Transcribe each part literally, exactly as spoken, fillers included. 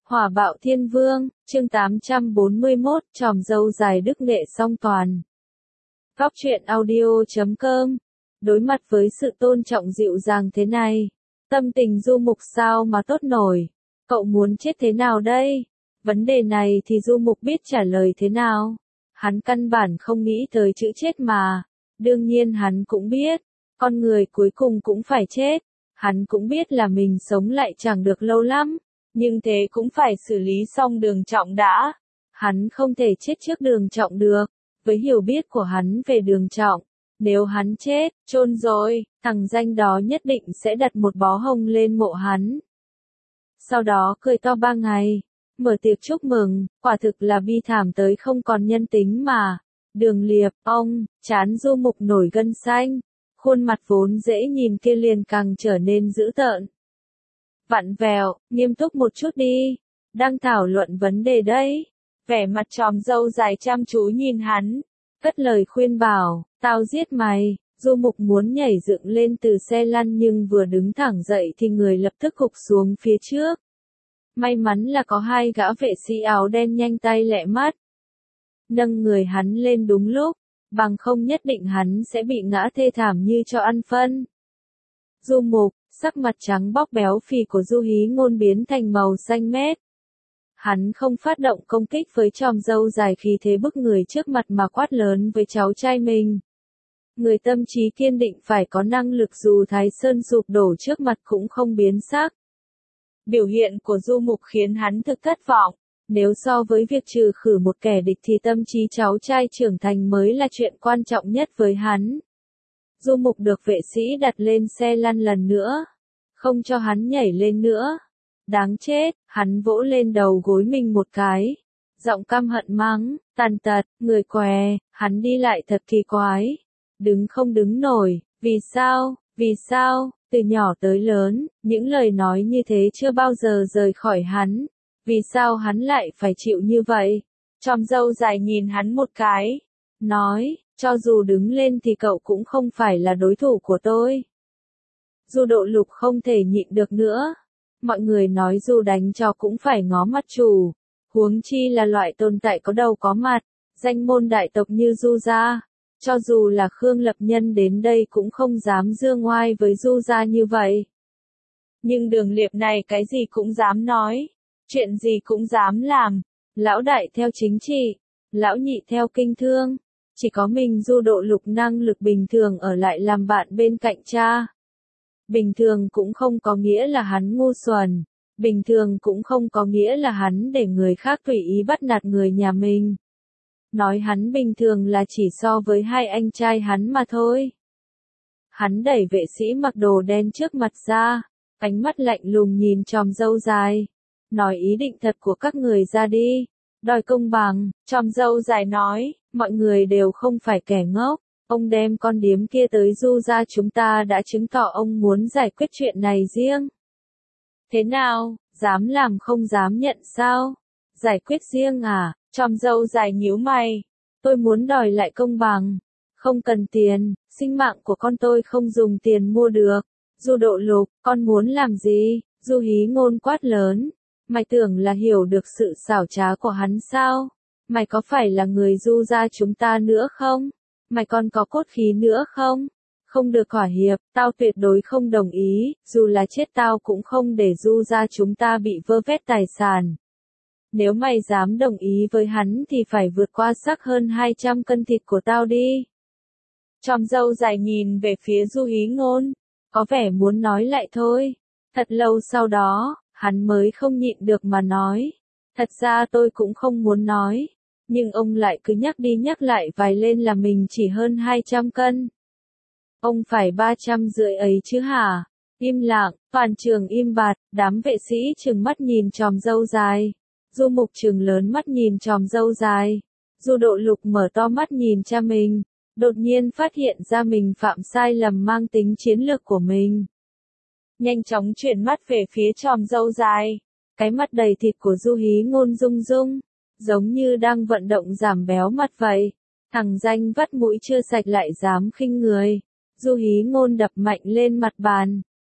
Hỏa bạo thiên vương, chương tám trăm bốn mươi mốt, tròm dâu dài đức nghệ song toàn. Góc truyện audio chấm com. Đối mặt với sự tôn trọng dịu dàng thế này, tâm tình Du Mục sao mà tốt nổi. Cậu muốn chết thế nào đây? Vấn đề này thì Du Mục biết trả lời thế nào. Hắn căn bản không nghĩ tới chữ chết mà. Đương nhiên hắn cũng biết, con người cuối cùng cũng phải chết. Hắn cũng biết là mình sống lại chẳng được lâu lắm. Nhưng thế cũng phải xử lý xong Đường Trọng đã. Hắn không thể chết trước Đường Trọng được. Với hiểu biết của hắn về Đường Trọng, nếu hắn chết, chôn rồi, thằng danh đó nhất định sẽ đặt một bó hồng lên mộ hắn. Sau đó cười to ba ngày, mở tiệc chúc mừng, quả thực là bi thảm tới không còn nhân tính mà. Đường Liệp, ông, trán Du Mục nổi gân xanh, khuôn mặt vốn dễ nhìn kia liền càng trở nên dữ tợn. Vặn vẹo, nghiêm túc một chút đi, đang thảo luận vấn đề đấy. Vẻ mặt tròm dâu dài chăm chú nhìn hắn, cất lời khuyên bảo, tao giết mày. Du Mục muốn nhảy dựng lên từ xe lăn nhưng vừa đứng thẳng dậy thì người lập tức gục xuống phía trước. May mắn là có hai gã vệ sĩ áo đen nhanh tay lẹ mắt, nâng người hắn lên đúng lúc, bằng không nhất định hắn sẽ bị ngã thê thảm như cho ăn phân. Du Mục, sắc mặt trắng bóc béo phì của Du Hí Ngôn biến thành màu xanh mét. Hắn không phát động công kích với tròm dâu dài khí thế bức người trước mặt mà quát lớn với cháu trai mình. Người tâm trí kiên định phải có năng lực dù Thái Sơn sụp đổ trước mặt cũng không biến sắc. Biểu hiện của Du Mục khiến hắn thực thất vọng. Nếu so với việc trừ khử một kẻ địch thì tâm trí cháu trai trưởng thành mới là chuyện quan trọng nhất với hắn. Du Mục được vệ sĩ đặt lên xe lăn lần nữa, không cho hắn nhảy lên nữa. Đáng chết, hắn vỗ lên đầu gối mình một cái, giọng căm hận mắng, tàn tật, người què, hắn đi lại thật kỳ quái, đứng không đứng nổi, vì sao, vì sao, từ nhỏ tới lớn, những lời nói như thế chưa bao giờ rời khỏi hắn, vì sao hắn lại phải chịu như vậy? Tròm dâu dài nhìn hắn một cái, nói, cho dù đứng lên thì cậu cũng không phải là đối thủ của tôi. Du Độ Lục không thể nhịn được nữa. Mọi người nói dù đánh cho cũng phải ngó mặt chủ, huống chi là loại tồn tại có đầu có mặt, danh môn đại tộc như Du gia. Cho dù là Khương Lập Nhân đến đây cũng không dám dương oai với Du gia như vậy. Nhưng Đường Liệp này cái gì cũng dám nói, chuyện gì cũng dám làm. Lão đại theo chính trị, lão nhị theo kinh thương, chỉ có mình Du Độ Lục năng lực bình thường ở lại làm bạn bên cạnh cha. Bình thường cũng không có nghĩa là hắn ngu xuẩn, bình thường cũng không có nghĩa là hắn để người khác tùy ý bắt nạt người nhà mình. Nói hắn bình thường là chỉ so với hai anh trai hắn mà thôi. Hắn đẩy vệ sĩ mặc đồ đen trước mặt ra, ánh mắt lạnh lùng nhìn tròm dâu dài, nói ý định thật của các người ra đi, đòi công bằng. Tròm dâu dài nói, mọi người đều không phải kẻ ngốc. Ông đem con điếm kia tới Du gia chúng ta đã chứng tỏ ông muốn giải quyết chuyện này riêng. Thế nào, dám làm không dám nhận sao? Giải quyết riêng à? Tròm dâu dài nhíu mày. Tôi muốn đòi lại công bằng. Không cần tiền, sinh mạng của con tôi không dùng tiền mua được. Du Độ Lục, con muốn làm gì? Du Hí Ngôn quát lớn. Mày tưởng là hiểu được sự xảo trá của hắn sao? Mày có phải là người Du gia chúng ta nữa không? Mày còn có cốt khí nữa không? Không được thỏa hiệp, tao tuyệt đối không đồng ý, dù là chết tao cũng không để Du gia chúng ta bị vơ vét tài sản. Nếu mày dám đồng ý với hắn thì phải vượt qua xác hơn hai trăm cân thịt của tao đi. Tròm dâu dài nhìn về phía Du Hí Ngôn, có vẻ muốn nói lại thôi. Thật lâu sau đó, hắn mới không nhịn được mà nói. Thật ra tôi cũng không muốn nói. Nhưng ông lại cứ nhắc đi nhắc lại vài lên là mình chỉ hơn hai trăm cân. Ông phải ba trăm rưỡi ấy chứ hả? Im lặng, toàn trường im bặt, đám vệ sĩ trừng mắt nhìn tròm dâu dài. Du Mục trừng lớn mắt nhìn tròm dâu dài. Du Độ Lục mở to mắt nhìn cha mình, đột nhiên phát hiện ra mình phạm sai lầm mang tính chiến lược của mình. Nhanh chóng chuyển mắt về phía tròm dâu dài. Cái mặt đầy thịt của Du Hí Ngôn rung rung, giống như đang vận động giảm béo mặt vậy. Thằng danh vắt mũi chưa sạch lại dám khinh người. Du Hí Ngôn đập mạnh lên mặt bàn,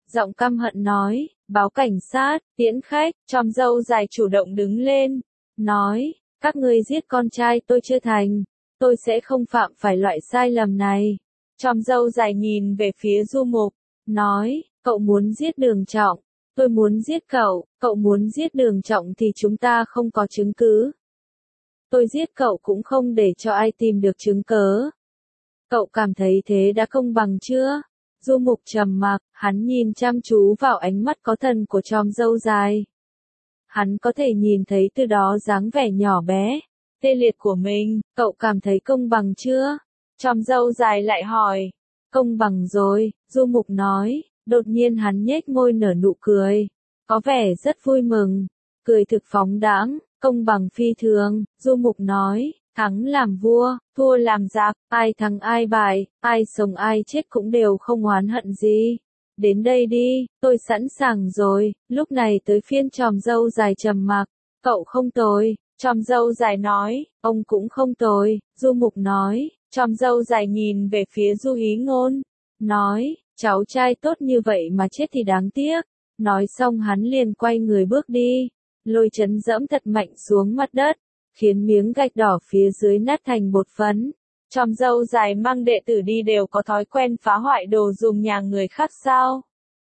giọng căm hận nói, báo cảnh sát, tiễn khách, chòm râu dài chủ động đứng lên, nói, các ngươi giết con trai tôi chưa thành, tôi sẽ không phạm phải loại sai lầm này. Chòm râu dài nhìn về phía Du Mục, nói, cậu muốn giết Đường Trọng, tôi muốn giết cậu, cậu muốn giết Đường Trọng thì chúng ta không có chứng cứ. Tôi giết cậu cũng không để cho ai tìm được chứng cớ. Cậu cảm thấy thế đã công bằng chưa? Du Mục trầm mặc, hắn nhìn chăm chú vào ánh mắt có thần của chòm râu dài. Hắn có thể nhìn thấy từ đó dáng vẻ nhỏ bé, tê liệt của mình, cậu cảm thấy công bằng chưa? Chòm râu dài lại hỏi, công bằng rồi, Du Mục nói, đột nhiên hắn nhếch môi nở nụ cười, có vẻ rất vui mừng, cười thực phóng đãng, công bằng phi thường, Du Mục nói, thắng làm vua, thua làm giặc, ai thắng ai bại, ai sống ai chết cũng đều không oán hận gì. Đến đây đi, tôi sẵn sàng rồi, lúc này tới phiên chòm râu dài trầm mặc, cậu không tồi, chòm râu dài nói, ông cũng không tồi, Du Mục nói, chòm râu dài nhìn về phía Du Ý Ngôn, nói, cháu trai tốt như vậy mà chết thì đáng tiếc, nói xong hắn liền quay người bước đi, Lôi Chấn dẫm thật mạnh xuống mặt đất, khiến miếng gạch đỏ phía dưới nát thành bột phấn. Chòm râu dài mang đệ tử đi đều có thói quen phá hoại đồ dùng nhà người khác sao?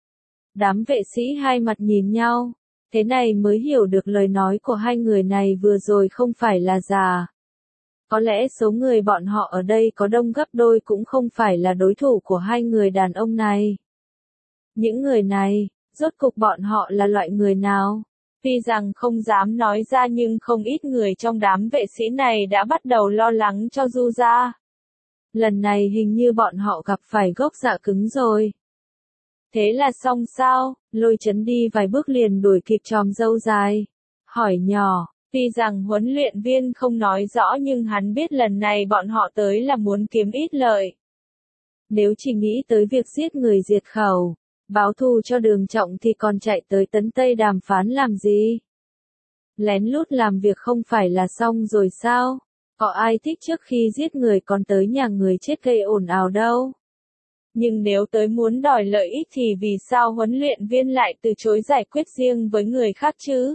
Đám vệ sĩ hai mặt nhìn nhau, thế này mới hiểu được lời nói của hai người này vừa rồi không phải là giả. Có lẽ số người bọn họ ở đây có đông gấp đôi cũng không phải là đối thủ của hai người đàn ông này. Những người này, rốt cục bọn họ là loại người nào? Tuy rằng không dám nói ra nhưng không ít người trong đám vệ sĩ này đã bắt đầu lo lắng cho Du gia. Lần này hình như bọn họ gặp phải gốc dạ cứng rồi. Thế là xong sao? Lôi Chấn đi vài bước liền đuổi kịp chòm râu dài. Hỏi nhỏ, tuy rằng huấn luyện viên không nói rõ nhưng hắn biết lần này bọn họ tới là muốn kiếm ít lợi. Nếu chỉ nghĩ tới việc giết người diệt khẩu, báo thù cho Đường Trọng thì còn chạy tới Tấn Tây đàm phán làm gì? Lén lút làm việc không phải là xong rồi sao? Có ai thích trước khi giết người còn tới nhà người chết gây ồn ào đâu? Nhưng nếu tới muốn đòi lợi ích thì vì sao huấn luyện viên lại từ chối giải quyết riêng với người khác chứ?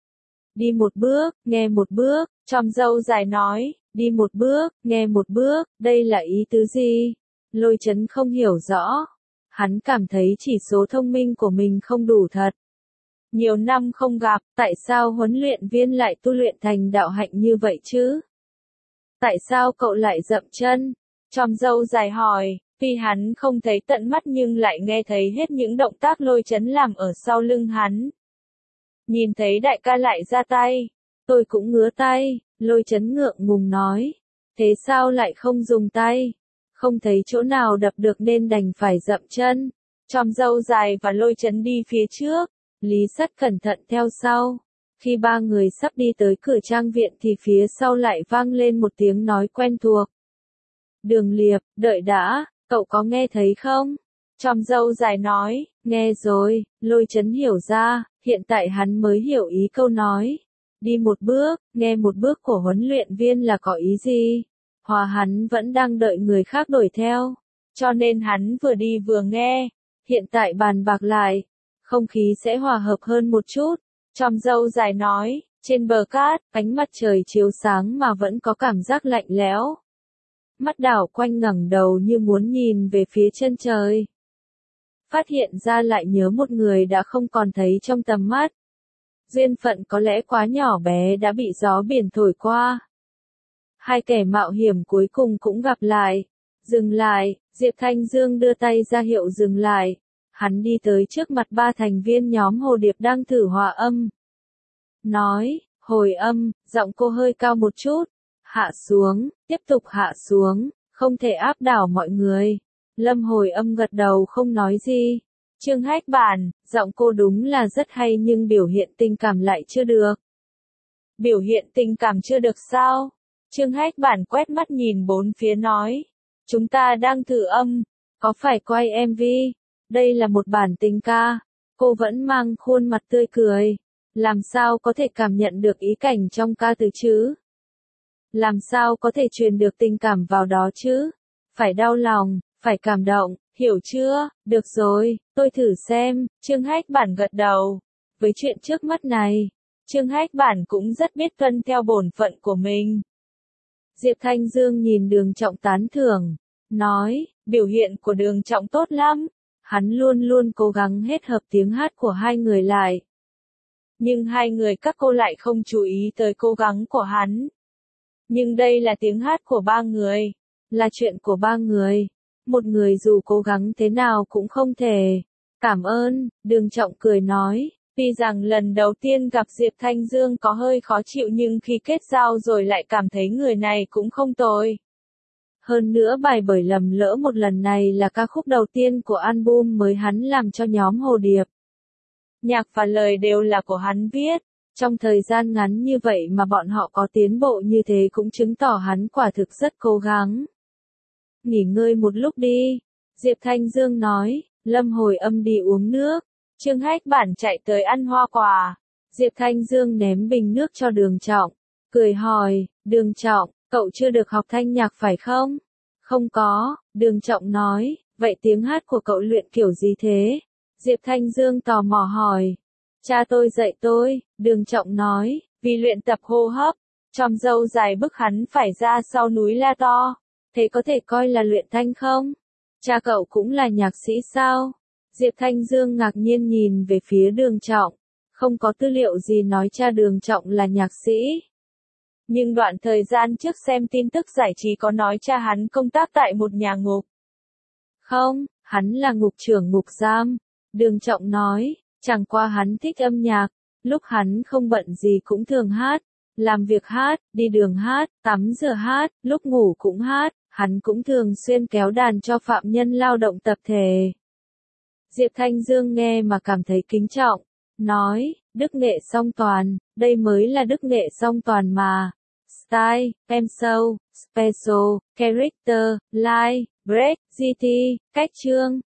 Đi một bước, nghe một bước, chòm râu dài nói, đi một bước, nghe một bước, đây là ý tứ gì? Lôi Chấn không hiểu rõ. Hắn cảm thấy chỉ số thông minh của mình không đủ thật. Nhiều năm không gặp, tại sao huấn luyện viên lại tu luyện thành đạo hạnh như vậy chứ? Tại sao cậu lại dậm chân? Chòm râu dài hỏi, tuy hắn không thấy tận mắt nhưng lại nghe thấy hết những động tác Lôi Chấn làm ở sau lưng hắn. Nhìn thấy đại ca lại ra tay, tôi cũng ngứa tay, Lôi Chấn ngượng ngùng nói. Thế sao lại không dùng tay? Không thấy chỗ nào đập được nên đành phải dậm chân. Chòm râu dài và Lôi Chấn đi phía trước, Lý Sắt cẩn thận theo sau. Khi ba người sắp đi tới cửa trang viện thì phía sau lại vang lên một tiếng nói quen thuộc. Đường Liệp, đợi đã, cậu có nghe thấy không? Chòm râu dài nói, nghe rồi, Lôi Chấn hiểu ra, hiện tại hắn mới hiểu ý câu nói. Đi một bước, nghe một bước của huấn luyện viên là có ý gì? Hòa hắn vẫn đang đợi người khác đuổi theo, cho nên hắn vừa đi vừa nghe, hiện tại bàn bạc lại, không khí sẽ hòa hợp hơn một chút. Chòm râu dài nói, trên bờ cát, ánh mặt trời chiếu sáng mà vẫn có cảm giác lạnh lẽo. Mắt đảo quanh ngẩng đầu như muốn nhìn về phía chân trời. Phát hiện ra lại nhớ một người đã không còn thấy trong tầm mắt. Duyên phận có lẽ quá nhỏ bé đã bị gió biển thổi qua. Hai kẻ mạo hiểm cuối cùng cũng gặp lại. Dừng lại, Diệp Thanh Dương đưa tay ra hiệu dừng lại. Hắn đi tới trước mặt ba thành viên nhóm Hồ Điệp đang thử hòa âm. Nói, hồi âm, giọng cô hơi cao một chút. Hạ xuống, tiếp tục hạ xuống, không thể áp đảo mọi người. Lâm hồi âm gật đầu không nói gì. Trương Hách Bản, giọng cô đúng là rất hay nhưng biểu hiện tình cảm lại chưa được. Biểu hiện tình cảm chưa được sao? Trương Hách Bản quét mắt nhìn bốn phía nói. Chúng ta đang thử âm, có phải quay em vê? Đây là một bản tình ca. Cô vẫn mang khuôn mặt tươi cười. Làm sao có thể cảm nhận được ý cảnh trong ca từ chứ? Làm sao có thể truyền được tình cảm vào đó chứ? Phải đau lòng, phải cảm động, Hiểu chưa, được rồi, tôi thử xem, Trương Hách Bản gật đầu. Với chuyện trước mắt này, Trương Hách Bản cũng rất biết tuân theo bổn phận của mình. Diệp Thanh Dương nhìn Đường Trọng tán thưởng, nói, biểu hiện của Đường Trọng tốt lắm, hắn luôn luôn cố gắng hết hợp tiếng hát của hai người lại. Nhưng hai người các cô lại không chú ý tới cố gắng của hắn. Nhưng đây là tiếng hát của ba người, là chuyện của ba người. Một người dù cố gắng thế nào cũng không thể. Cảm ơn, Đường Trọng cười nói, tuy rằng lần đầu tiên gặp Diệp Thanh Dương có hơi khó chịu nhưng khi kết giao rồi lại cảm thấy người này cũng không tồi. Hơn nữa bài Bởi Lầm Lỡ Một Lần này là ca khúc đầu tiên của album mới hắn làm cho nhóm Hồ Điệp. Nhạc và lời đều là của hắn viết. Trong thời gian ngắn như vậy mà bọn họ có tiến bộ như thế cũng chứng tỏ hắn quả thực rất cố gắng. Nghỉ ngơi một lúc đi, Diệp Thanh Dương nói, Lâm hồi âm đi uống nước. Trương Hách Bản chạy tới ăn hoa quả. Diệp Thanh Dương ném bình nước cho Đường Trọng, cười hỏi, Đường Trọng, cậu chưa được học thanh nhạc phải không? Không có, Đường Trọng nói, vậy tiếng hát của cậu luyện kiểu gì thế? Diệp Thanh Dương tò mò hỏi. Cha tôi dạy tôi, Đường Trọng nói, vì luyện tập hô hấp, chòm râu dài bức hắn phải ra sau núi La To. Thế có thể coi là luyện thanh không? Cha cậu cũng là nhạc sĩ sao? Diệp Thanh Dương ngạc nhiên nhìn về phía Đường Trọng. Không có tư liệu gì nói cha Đường Trọng là nhạc sĩ. Nhưng đoạn thời gian trước xem tin tức giải trí có nói cha hắn công tác tại một nhà ngục. Không, hắn là ngục trưởng ngục giam. Đường Trọng nói, chẳng qua hắn thích âm nhạc. Lúc hắn không bận gì cũng thường hát. Làm việc hát, đi đường hát, tắm rửa hát, lúc ngủ cũng hát. Hắn cũng thường xuyên kéo đàn cho phạm nhân lao động tập thể. Diệp Thanh Dương nghe mà cảm thấy kính trọng, nói, đức nghệ song toàn, đây mới là đức nghệ song toàn mà. Style, pencil, special, character, line, break, giê tê, cách chương,